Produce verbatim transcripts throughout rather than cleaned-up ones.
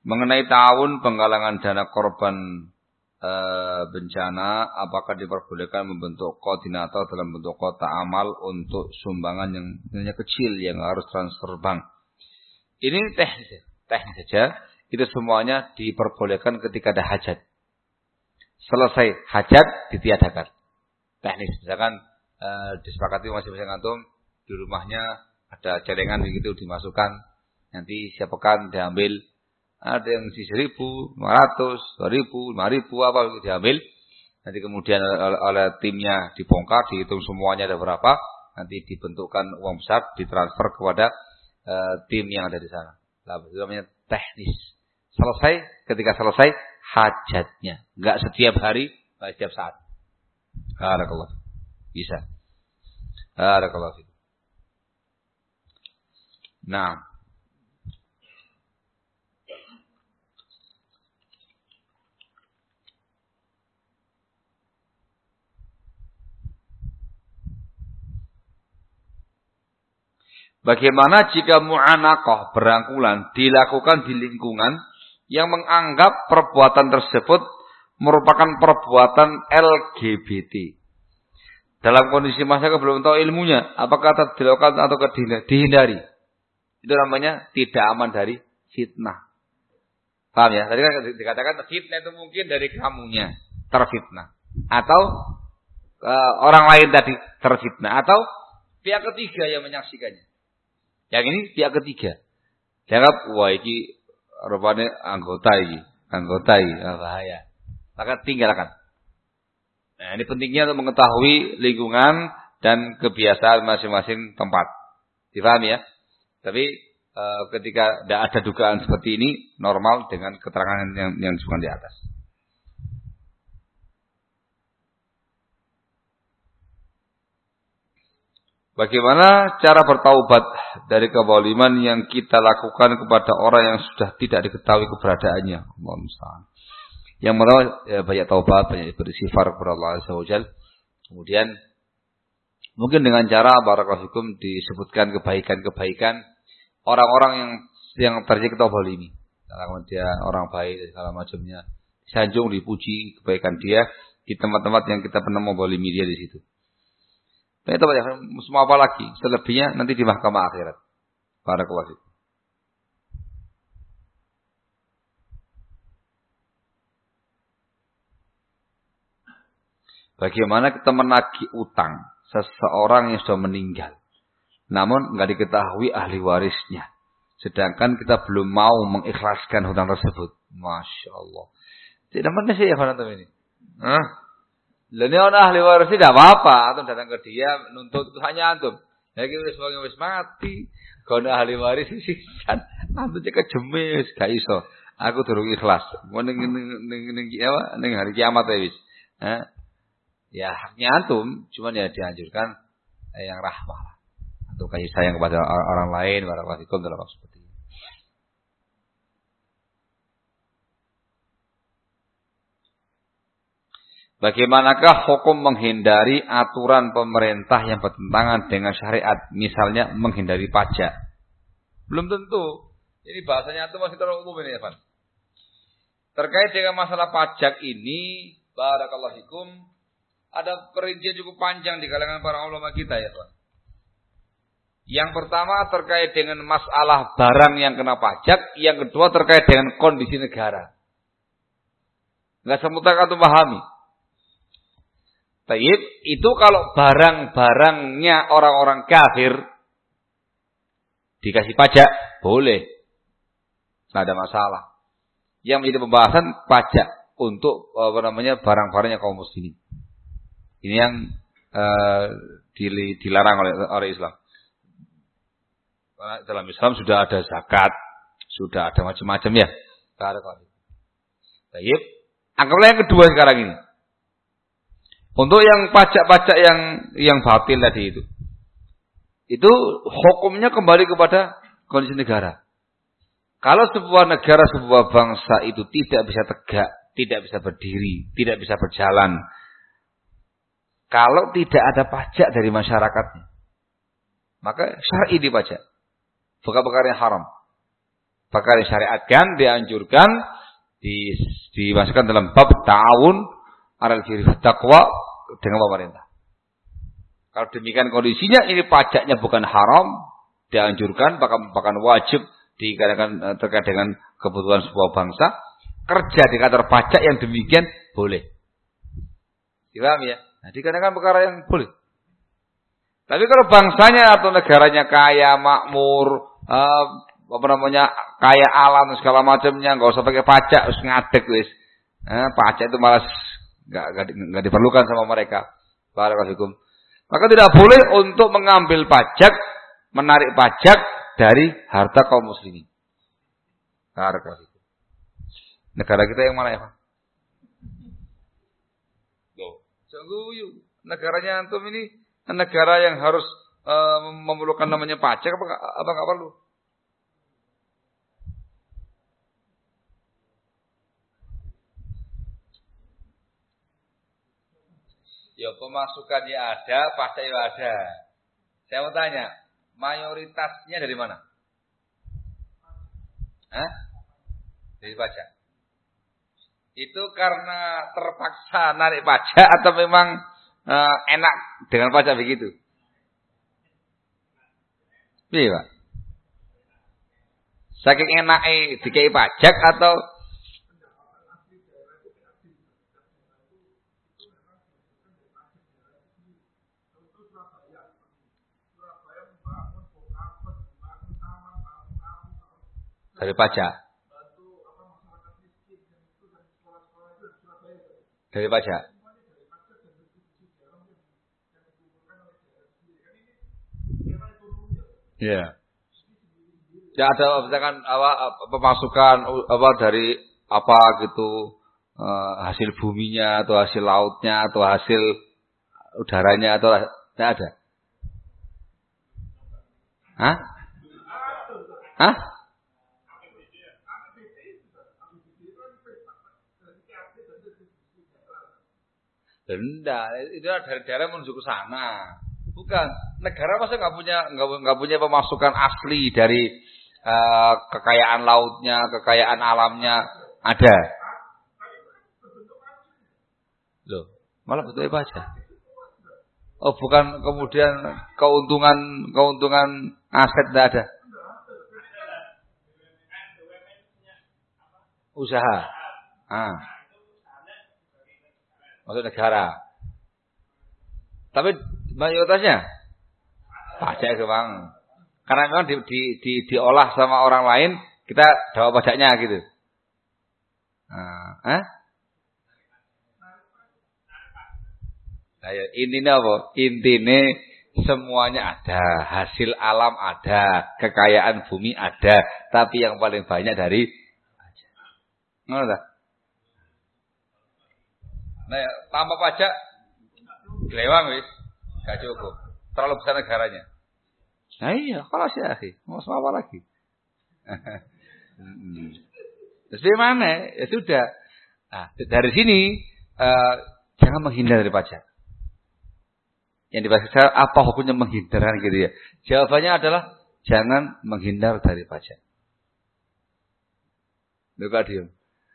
Mengenai ta'awun penggalangan dana korban e, bencana, apakah diperbolehkan membentuk koordinator dalam bentuk kotak amal untuk sumbangan yang hanya kecil yang harus transfer bank. Ini teknis, teknis saja. Itu semuanya diperbolehkan ketika ada hajat. Selesai hajat ditiadakan. Teknis, misalkan e, disepakati masing-masing antum di rumahnya ada celengan begitu dimasukkan, nanti siap pekan diambil. Ada yang di seribu, lima ratus, dua ribu, lima ribu, apa diambil. Nanti kemudian oleh, oleh timnya dibongkar, dihitung semuanya ada berapa. Nanti dibentukkan uang besar, ditransfer kepada uh, tim yang ada di sana. Nah, itu namanya teknis. Selesai, ketika selesai, hajatnya. Enggak setiap hari, enggak setiap saat. Barakallah. Bisa. Barakallah. Nah. Bagaimana jika mu'anaqah berangkulan dilakukan di lingkungan yang menganggap perbuatan tersebut merupakan perbuatan L G B T. Dalam kondisi masyarakat belum tahu ilmunya, apakah tetap dilakukan atau dihindari. Itu namanya tidak aman dari fitnah. Paham ya? Tadi kan dikatakan fitnah itu mungkin dari kamunya terfitnah. Atau uh, orang lain tadi terfitnah. Atau pihak ketiga yang menyaksikannya. Yang ini pihak ketiga. Jangan, wah ini rupanya anggota ini. Anggota ini, bahaya. Maka tinggalkan. Nah ini pentingnya untuk mengetahui lingkungan dan kebiasaan masing-masing tempat. Dipahami ya? Tapi e, ketika tidak ada dugaan seperti ini, normal dengan keterangan yang, yang disebutkan di atas. Bagaimana cara bertaubat dari kezaliman yang kita lakukan kepada orang yang sudah tidak diketahui keberadaannya? Allah musta'an. Yang pertama ya, banyak taubat, banyak beristighfar kepada Allah Azza wa Jalla. Kemudian mungkin dengan cara barakallahu fikum disebutkan kebaikan-kebaikan orang-orang yang yang terjadi kezalimi. Kalau dia orang baik segala macamnya, disanjung, dipuji kebaikan dia di tempat-tempat yang kita pernah menzalimi dia di situ. Nah, itu banyak, semua apa lagi? Selebihnya nanti di mahkamah akhirat. Barakallahu fikum. Bagaimana kita menagih utang seseorang yang sudah meninggal, namun enggak diketahui ahli warisnya, sedangkan kita belum mau mengikhlaskan hutang tersebut. Masya Allah. Tidak mana sih ya antum ini? Hah? Lalu orang ahli waris tidak apa-apa, antum datang ke dia nuntut hanya antum. Ya kita sebagai wis mati, kalau ahli waris sisan, antum cek kejemis, gak iso. Aku durung ikhlas. Mau ning ning ning apa? Ning hari kiamat ya wis. Hah? Ya haknya antum, cuman ya dianjurkan eh, yang rahmah. Antum kasih sayang kepada orang lain, barakallahu fikum dalam seperti ini. Bagaimanakah hukum menghindari aturan pemerintah yang bertentangan dengan syariat? Misalnya menghindari pajak. Belum tentu. Ini bahasanya itu masih terlalu umum ini, Evan. Terkait dengan masalah pajak ini, barakallahu fikum, ada perincian cukup panjang di kalangan para ulama kita ya, Pak. Yang pertama terkait dengan masalah barang yang kena pajak, yang kedua terkait dengan kondisi negara. Enggak semudah antum pahami. Baik, itu kalau barang-barangnya orang-orang kafir dikasih pajak, boleh. Tidak ada masalah. Yang menjadi pembahasan pajak untuk apa namanya barang-barangnya kaum muslimin. Ini yang uh, dilarang oleh, oleh Islam. Karena dalam Islam sudah ada zakat, sudah ada macam-macam ya. Baik. Anggaplah yang kedua sekarang ini. Untuk yang pajak-pajak yang yang batil tadi itu. Itu hukumnya kembali kepada kondisi negara. Kalau sebuah negara, sebuah bangsa itu tidak bisa tegak, tidak bisa berdiri, tidak bisa berjalan, kalau tidak ada pajak dari masyarakatnya, maka syar'i dipajak. Bukan perkara yang haram. Bahkan disyariatkan, dianjurkan, di, dimasukkan dalam bab ta'awun alal birri wat taqwa dengan pemerintah. Kalau demikian kondisinya, ini pajaknya bukan haram, dianjurkan, bahkan, bahkan wajib dikarenakan terkait dengan kebutuhan sebuah bangsa. Kerja di kantor pajak yang demikian boleh. Paham ya? Nah, dikarenakan perkara yang boleh. Tapi kalau bangsanya atau negaranya kaya, makmur, uh, apa namanya, kaya alam segala macamnya, nggak usah pakai pajak, harus ngadeg wis. Eh, pajak itu malas nggak nggak diperlukan sama mereka. Barakallahu. Maka tidak boleh untuk mengambil pajak, menarik pajak dari harta kaum muslimin. Barakallahu. Negara kita yang mana ya, Pak? Loh, sungguh negaranya antum ini negara yang harus uh, memerlukan namanya pajak apa apa enggak perlu? Ya pemasukannya ada, pajaknya ada. Saya mau tanya, mayoritasnya dari mana? Hah? Dari pajak. Itu karena terpaksa narik pajak atau memang uh, enak dengan pajak begitu? Iya, Pak. Saking enaknya dikai pajak atau dari pajak? Dari pajak. Iya. Ya ada misalkan apa pemasukan apa dari apa gitu eh, hasil buminya atau hasil lautnya atau hasil udaranya atau tidak ada. Hah? Hah? Enggak, itu dari daerah menuju ke sana. Bukan, negara masa nggak punya nggak punya pemasukan asli dari uh, kekayaan lautnya, kekayaan alamnya ada. Loh, malah bentuknya pajak. Oh, bukan kemudian keuntungan keuntungan aset tidak ada. Usaha. Ah. Masuk negara. Tapi mayoritasnya pajak itu Bang. Karena memang di, di, di, diolah sama orang lain, kita dapat pajaknya gitu. Nah, eh? Nah, ya, intinya apa? Intinya semuanya ada, hasil alam ada, kekayaan bumi ada, tapi yang paling banyak dari pajak. Ngerti tak? Nah, ya, tanpa pajak gelewang wis, gak cukup. Terlalu besar negaranya. Nah iya, kalau sih akhi, mau apa lagi? Terus gimana? Ya sudah. Nah, dari sini uh, jangan menghindar dari pajak. Yang dibaca apa hukumnya menghindar gitu ya? Jawabannya adalah jangan menghindar dari pajak. Luka diem.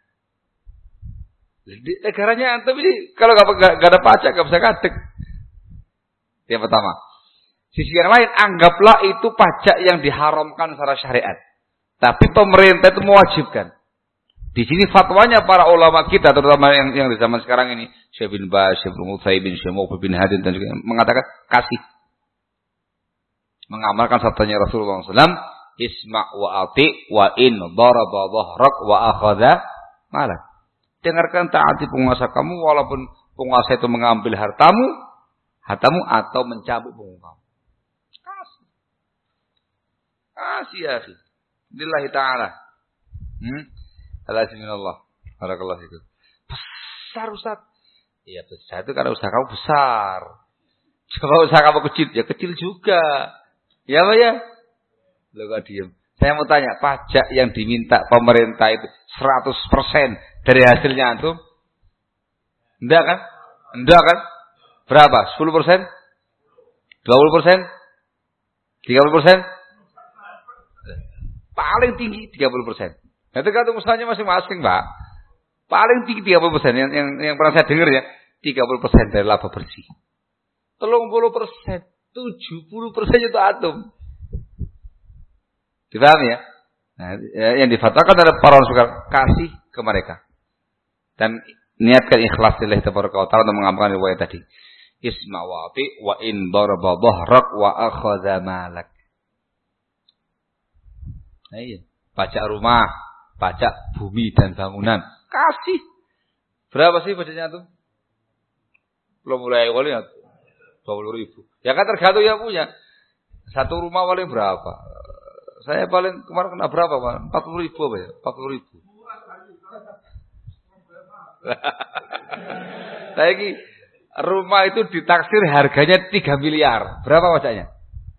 Negaranya antum ini kalau nggak ada pajak nggak bisa kadek. Yang pertama. Sisi yang lain, anggaplah itu pajak yang diharamkan secara syariat. Tapi pemerintah itu mewajibkan. Di sini fatwanya para ulama kita, terutama yang, yang di zaman sekarang ini, Syekh bin Baz, Syekh bin Utsaimin, Syekh Muqbil bin Hadin dan juga mengatakan kasih. Mengamalkan sabdanya Rasulullah shallallahu alaihi wasallam, isma' wa ati' wa in daraba dhahrak wa akhadha malak. Dengarkan, taati penguasa kamu walaupun penguasa itu mengambil hartamu, hartamu atau mencabut punggung kamu. Kasih. Kasih ya akhi. Lillahi ta'ala. Hmm? Alhamdulillah. Barakallahu fikum. Besar Ustaz. Iya besar itu karena usaha kamu besar. Coba usaha kamu kecil, ya kecil juga. Ya Pak ya? Loh kok diem. Saya mau tanya, pajak yang diminta pemerintah itu seratus persen dari hasilnya antum? Enggak kan? Enggak kan? Berapa? sepuluh persen? dua puluh persen? tiga puluh persen? paling tinggi tiga puluh persen. Nah, tergantung usahanya masing-masing, Pak. Paling tinggi tiga puluh persen yang, yang yang pernah saya dengar ya, tiga puluh persen dari laba bersih. tiga puluh persen, tujuh puluh persen itu atom. Dipahami ya? Nah, yang difatwakan oleh para ulama kasih ke mereka. Dan niatkan ikhlas lillahi tabaraka wa ta'ala untuk mengamalkan riwayat tadi. Isma wa ati wa in daraba dhahrak wa akhadha malak. Nah, iya. Pajak rumah, pajak bumi dan bangunan, kasih. Berapa sih pajaknya tuh? Belum mulai kali ya. dua puluh ribu. Ya kan tergantung yang punya. Satu rumah paling berapa? Saya paling kemarin kena berapa, Pak? empat puluh ribu apa ya? empat puluh ribu. Saya ini rumah itu ditaksir harganya tiga miliar. Berapa pajaknya?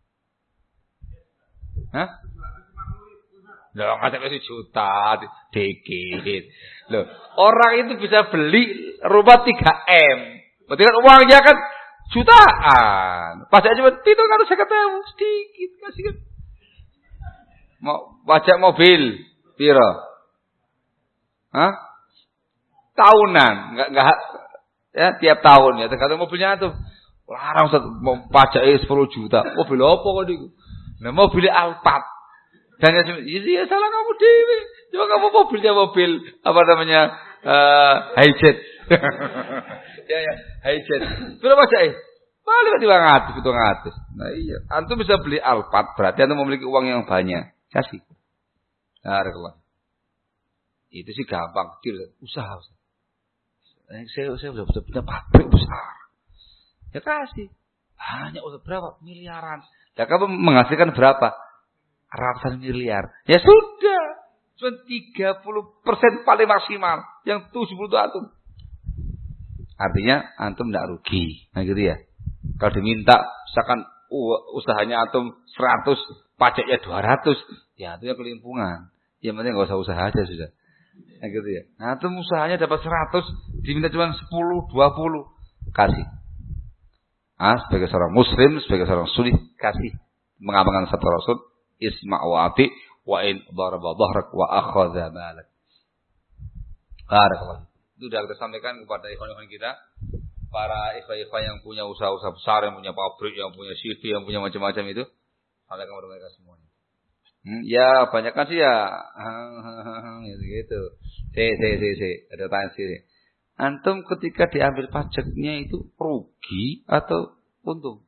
Hah? Loh, nggak sampai sejuta, dikit. Loh, orang itu bisa beli rumah tiga M. Berarti kan uangnya kan jutaan. Pajaknya cuma itu kan saya ketemu sedikit kasih kan. Mau pajak mobil, piro? Hah? Tahunan, enggak enggak ya tiap tahun ya. Tergantung mobilnya tuh. Larang Ustaz mau pajaknya sepuluh juta. Mobil apa kok niku? Nah, mobil Alphard. Dan ya, ya salah kamu dewe. Coba kamu mobilnya mobil apa namanya? Uh, hijet. ya ya, hijet. Berapa pajaknya? Paling dua ratus, dua ratus. Nah iya, antum bisa beli Alphard, berarti antum memiliki uang yang banyak. Kasih. Nah, itu sih gampang, kecil, usaha. Saya saya sudah punya pabrik besar. Ya kasih. Banyak udah berapa? Miliaran. Ya kamu menghasilkan berapa? Ratusan miliar. Ya sudah. Cuma tiga puluh persen paling maksimal. Yang tujuh puluh itu antum. Artinya antum tidak rugi. Nah gitu ya. Kalau diminta, misalkan uh, usahanya antum seratus, pajaknya dua ratus, ya itu ya kelimpungan. Yang penting nggak usah usaha aja sudah. Nah gitu ya. Nah antum usahanya dapat seratus, diminta cuma sepuluh, dua puluh, kasih. Ah, sebagai seorang muslim, sebagai seorang sunni, kasih. Mengamalkan satu rasul, isma' wa ati wa in daraba dhahrak wa akhadha malak. Barakallah. Itu sudah kita sampaikan kepada ikhwan-ikhwan kita. Para ikhwan-ikhwan yang punya usaha-usaha besar, yang punya pabrik, yang punya C V, yang punya macam-macam itu, sampaikan kepada mereka semuanya. Hmm, ya, banyak kan sih ya, gitu gitu. Si, si, si, si, ada tanya sih. Antum ketika diambil pajaknya itu rugi atau untung?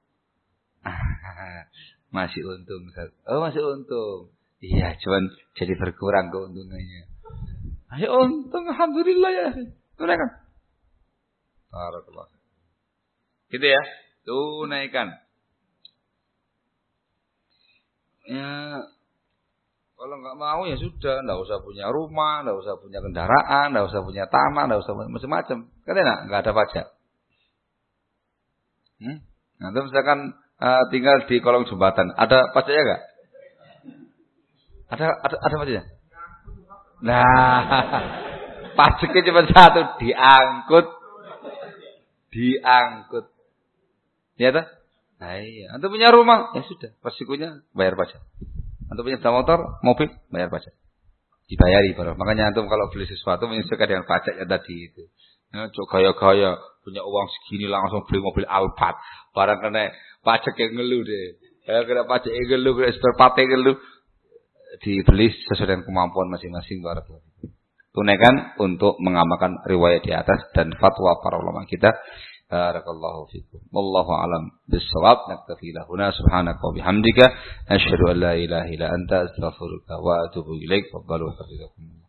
Masih untung, Ustaz. Oh, masih untung. Iya, cuman jadi berkurang keuntungannya. Ayo untung, alhamdulillah ya. Tunaikan. Barakallah. Gitu ya. Tunaikan. Ya, kalau nggak mau ya sudah, nggak usah punya rumah, nggak usah punya kendaraan, nggak usah punya tanah, nggak usah macam-macam. Kan enak, nggak ada pajak. Hmm? Nah, itu misalkan uh, tinggal di kolong jembatan, ada pajaknya nggak? Ada, ada, ada pajaknya? Nah, pajaknya cuma satu, diangkut, diangkut. Ya tak? Nah iya, antum punya rumah, ya sudah, resikonya bayar pajak. Antum punya sepeda motor, mobil, bayar pajak. Dibayari baru. Makanya antum kalau beli sesuatu menyesuaikan dengan pajaknya tadi itu. Ya, cok gaya-gaya punya uang segini langsung beli mobil Alphard. Barang kena pajak yang ngeluh deh. Ya, kena pajak yang ngeluh, kena spare part yang ngeluh. Dibeli sesuai dengan kemampuan masing-masing barakallahu. Tunaikan untuk mengamalkan riwayat di atas dan fatwa para ulama kita. Barakallahu fikum. Wallahu a'lam bis-shawab. Naktafi lahuna subhanaka wa bihamdika asyhadu an la ilaha illa anta astaghfiruka wa atubu ilaik. Fadhalu hafizakum.